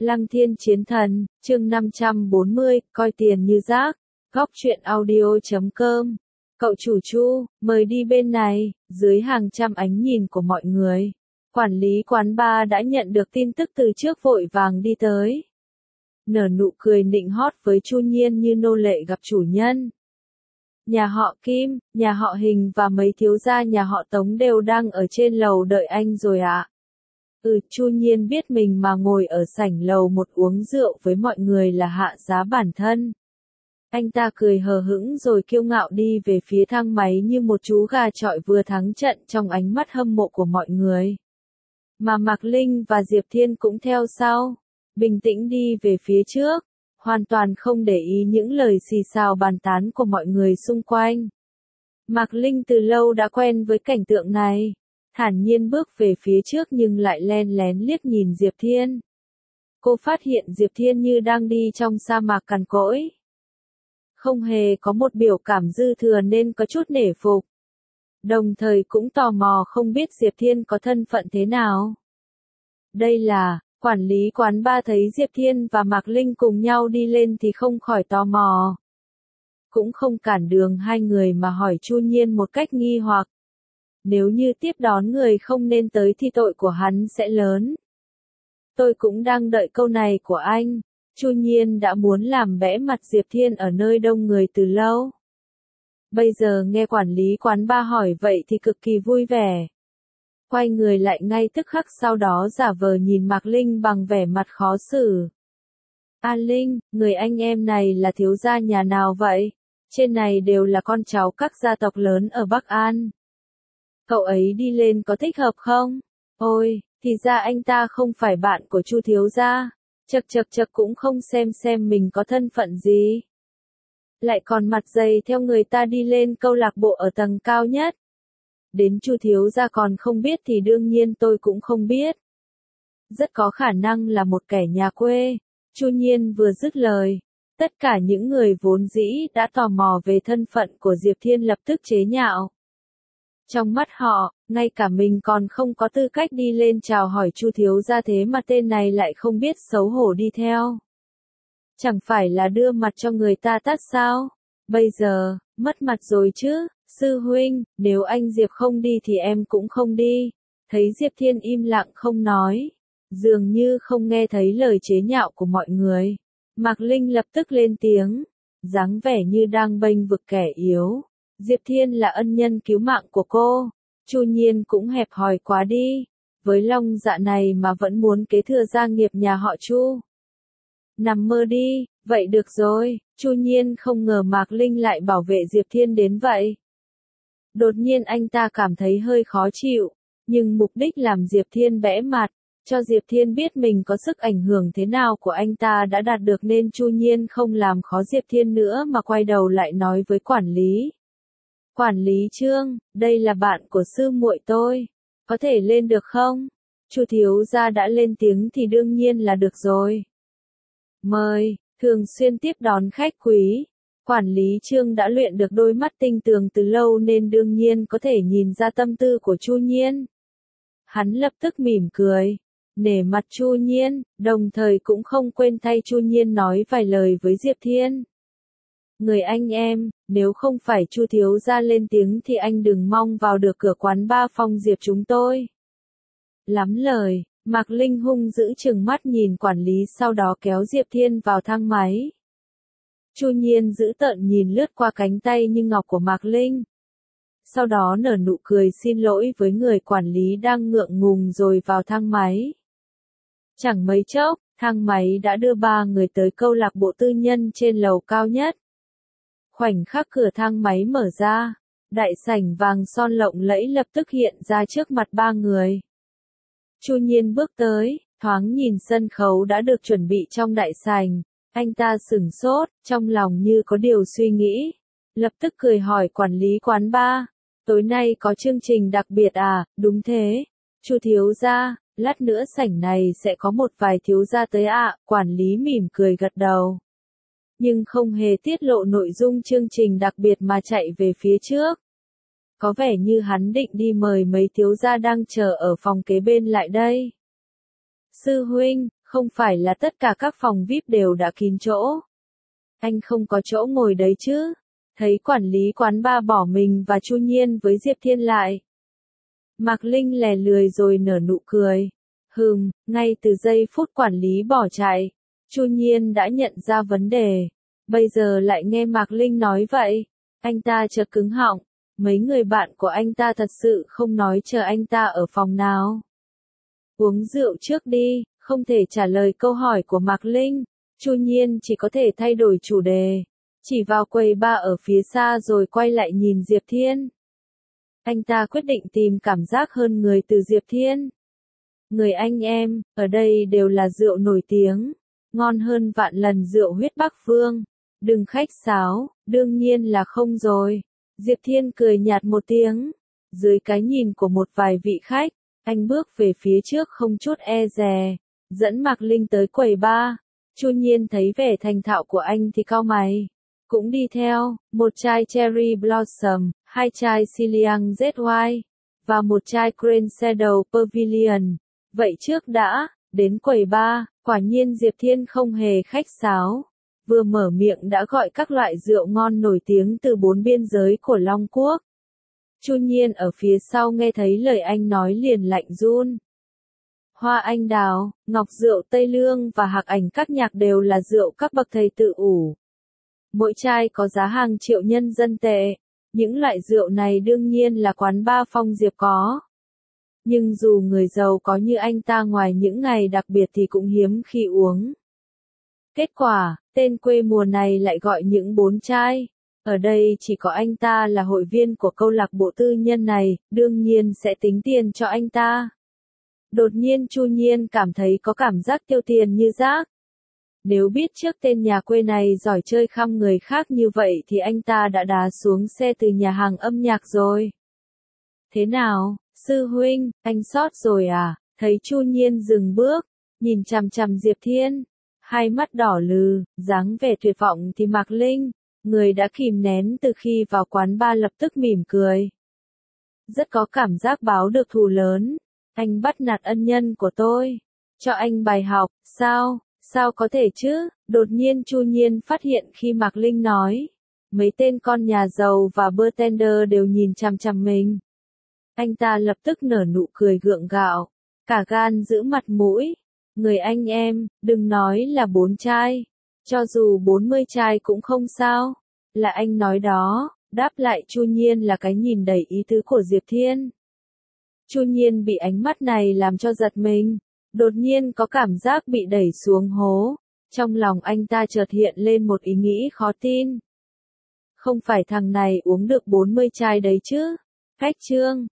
Lăng Thiên Chiến Thần, chương 540, coi tiền như rác. Góc truyện audio.com. Cậu chủ Chu, mời đi bên này. Dưới hàng trăm ánh nhìn của mọi người, quản lý quán bar đã nhận được tin tức từ trước vội vàng đi tới. Nở nụ cười nịnh hót với Chu Nhiên như nô lệ gặp chủ nhân. Nhà họ Kim, nhà họ Hình và mấy thiếu gia nhà họ Tống đều đang ở trên lầu đợi anh rồi ạ. Chu Nhiên biết mình mà ngồi ở sảnh lầu một uống rượu với mọi người là hạ giá bản thân. Anh ta cười hờ hững rồi kiêu ngạo đi về phía thang máy như một chú gà chọi vừa thắng trận trong ánh mắt hâm mộ của mọi người. Mà Mạc Linh và Diệp Thiên cũng theo sau, bình tĩnh đi về phía trước, hoàn toàn không để ý những lời xì xào bàn tán của mọi người xung quanh. Mạc Linh từ lâu đã quen với cảnh tượng này, thản nhiên bước về phía trước nhưng lại len lén liếc nhìn Diệp Thiên. Cô phát hiện Diệp Thiên như đang đi trong sa mạc cằn cỗi. Không hề có một biểu cảm dư thừa nên có chút nể phục. Đồng thời cũng tò mò không biết Diệp Thiên có thân phận thế nào. Đây là, quản lý quán bar thấy Diệp Thiên và Mạc Linh cùng nhau đi lên thì không khỏi tò mò. Cũng không cản đường hai người mà hỏi Chu Nhiên một cách nghi hoặc. Nếu như tiếp đón người không nên tới thì tội của hắn sẽ lớn. Tôi cũng đang đợi câu này của anh. Chu Nhiên đã muốn làm bẽ mặt Diệp Thiên ở nơi đông người từ lâu. Bây giờ nghe quản lý quán bar hỏi vậy thì cực kỳ vui vẻ. Quay người lại ngay tức khắc sau đó giả vờ nhìn Mạc Linh bằng vẻ mặt khó xử. A Linh, người anh em này là thiếu gia nhà nào vậy? Trên này đều là con cháu các gia tộc lớn ở Bắc An. Cậu ấy đi lên có thích hợp không? Ôi, thì ra anh ta không phải bạn của Chu thiếu gia. Chật cũng không xem mình có thân phận gì. Lại còn mặt dày theo người ta đi lên câu lạc bộ ở tầng cao nhất. Đến Chu thiếu gia còn không biết thì đương nhiên tôi cũng không biết. Rất có khả năng là một kẻ nhà quê. Chu Nhiên vừa dứt lời, tất cả những người vốn dĩ đã tò mò về thân phận của Diệp Thiên lập tức chế nhạo. Trong mắt họ, ngay cả mình còn không có tư cách đi lên chào hỏi Chu thiếu gia thế mà tên này lại không biết xấu hổ đi theo. Chẳng phải là đưa mặt cho người ta tát sao? Bây giờ, mất mặt rồi chứ, sư huynh, nếu anh Diệp không đi thì em cũng không đi. Thấy Diệp Thiên im lặng không nói, dường như không nghe thấy lời chế nhạo của mọi người. Mạc Linh lập tức lên tiếng, dáng vẻ như đang bênh vực kẻ yếu. Diệp Thiên là ân nhân cứu mạng của cô. Chu Nhiên cũng hẹp hòi quá đi. Với lòng dạ này mà vẫn muốn kế thừa gia nghiệp nhà họ Chu. Nằm mơ đi, vậy được rồi. Chu Nhiên không ngờ Mạc Linh lại bảo vệ Diệp Thiên đến vậy. Đột nhiên anh ta cảm thấy hơi khó chịu, nhưng mục đích làm Diệp Thiên bẽ mặt, cho Diệp Thiên biết mình có sức ảnh hưởng thế nào của anh ta đã đạt được nên Chu Nhiên không làm khó Diệp Thiên nữa mà quay đầu lại nói với quản lý. Quản lý Trương, đây là bạn của sư muội tôi, có thể lên được không? Chu thiếu gia đã lên tiếng thì đương nhiên là được rồi. Mời, thường xuyên tiếp đón khách quý. Quản lý Trương đã luyện được đôi mắt tinh tường từ lâu nên đương nhiên có thể nhìn ra tâm tư của Chu Nhiên. Hắn lập tức mỉm cười, nể mặt Chu Nhiên, đồng thời cũng không quên thay Chu Nhiên nói vài lời với Diệp Thiên. Người anh em, nếu không phải Chu thiếu gia lên tiếng thì anh đừng mong vào được cửa quán bar Phong Diệp chúng tôi. Lắm lời, Mạc Linh hung dữ trừng mắt nhìn quản lý sau đó kéo Diệp Thiên vào thang máy. Chu Nhiên dữ tợn nhìn lướt qua cánh tay như ngọc của Mạc Linh. Sau đó nở nụ cười xin lỗi với người quản lý đang ngượng ngùng rồi vào thang máy. Chẳng mấy chốc, thang máy đã đưa ba người tới câu lạc bộ tư nhân trên lầu cao nhất. Khoảnh khắc cửa thang máy mở ra, đại sảnh vàng son lộng lẫy lập tức hiện ra trước mặt ba người. Chu Nhiên bước tới, thoáng nhìn sân khấu đã được chuẩn bị trong đại sảnh, anh ta sửng sốt, trong lòng như có điều suy nghĩ, lập tức cười hỏi quản lý quán bar, tối nay có chương trình đặc biệt à? Đúng thế, Chu thiếu gia, lát nữa sảnh này sẽ có một vài thiếu gia tới ạ. Quản lý mỉm cười gật đầu, nhưng không hề tiết lộ nội dung chương trình đặc biệt mà chạy về phía trước. Có vẻ như hắn định đi mời mấy thiếu gia đang chờ ở phòng kế bên lại đây. Sư huynh, Không phải là tất cả các phòng VIP đều đã kín chỗ. Anh không có chỗ ngồi đấy chứ? Thấy quản lý quán bar bỏ mình và Chu Nhiên với Diệp Thiên lại. Mạc Linh lè lười rồi nở nụ cười. Ngay từ giây phút quản lý bỏ chạy, Chu Nhiên đã nhận ra vấn đề. Bây giờ lại nghe Mạc Linh nói vậy, anh ta chợt cứng họng. Mấy người bạn của anh ta thật sự không nói chờ anh ta ở phòng nào. Uống rượu trước đi, không thể trả lời câu hỏi của Mạc Linh. Chu Nhiên chỉ có thể thay đổi chủ đề. Chỉ vào quầy bar ở phía xa rồi quay lại nhìn Diệp Thiên. Anh ta quyết định tìm cảm giác hơn người từ Diệp Thiên. Người anh em, ở đây đều là rượu nổi tiếng. Ngon hơn vạn lần rượu huyết Bắc Phương. Đừng khách sáo, đương nhiên là không rồi. Diệp Thiên cười nhạt một tiếng. Dưới cái nhìn của một vài vị khách, anh bước về phía trước không chút e dè, dẫn Mạc Linh tới quầy bar. Chu Nhiên thấy vẻ thành thạo của anh thì cau mày. Cũng đi theo, một chai Cherry Blossom, 2 chai Siliang ZY, và một chai Grand Shadow Pavilion. Vậy trước đã, đến quầy bar, quả nhiên Diệp Thiên không hề khách sáo. Vừa mở miệng đã gọi các loại rượu ngon nổi tiếng từ 4 biên giới của Long Quốc. Chu Nhiên ở phía sau nghe thấy lời anh nói liền lạnh run. Hoa anh đào, ngọc rượu Tây Lương và hạc ảnh các nhạc đều là rượu các bậc thầy tự ủ. Mỗi chai có giá hàng triệu nhân dân tệ. Những loại rượu này đương nhiên là quán bar Phong Diệp có. Nhưng dù người giàu có như anh ta ngoài những ngày đặc biệt thì cũng hiếm khi uống. Kết quả, tên quê mùa này lại gọi những 4 chai. Ở đây chỉ có anh ta là hội viên của câu lạc bộ tư nhân này, đương nhiên sẽ tính tiền cho anh ta. Đột nhiên Chu Nhiên cảm thấy có cảm giác tiêu tiền như rác. Nếu biết trước tên nhà quê này giỏi chơi khăm người khác như vậy thì anh ta đã đá xuống xe từ nhà hàng âm nhạc rồi. Thế nào, sư huynh, anh sót rồi à? Thấy Chu Nhiên dừng bước, nhìn chằm chằm Diệp Thiên, hai mắt đỏ lừ, dáng vẻ tuyệt vọng thì Mạc Linh, người đã kìm nén từ khi vào quán bar lập tức mỉm cười. Rất có cảm giác báo được thù lớn, anh bắt nạt ân nhân của tôi, cho anh bài học, sao? Sao có thể chứ? Đột nhiên Chu Nhiên phát hiện khi Mạc Linh nói, mấy tên con nhà giàu và bartender đều nhìn chằm chằm mình. Anh ta lập tức nở nụ cười gượng gạo, cả gan giữ mặt mũi. Người anh em, đừng nói là 4 chai, cho dù 40 chai cũng không sao. Là anh nói đó, đáp lại Chu Nhiên là cái nhìn đầy ý tứ của Diệp Thiên. Chu Nhiên bị ánh mắt này làm cho giật mình. Đột nhiên có cảm giác bị đẩy xuống hố. Trong lòng anh ta chợt hiện lên một ý nghĩ khó tin. Không phải thằng này uống được 40 chai đấy chứ? Khách trương,